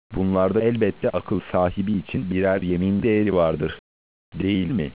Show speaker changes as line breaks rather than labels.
Bunlarda elbette akıl sahibi için birer yemin değeri vardır, değil mi?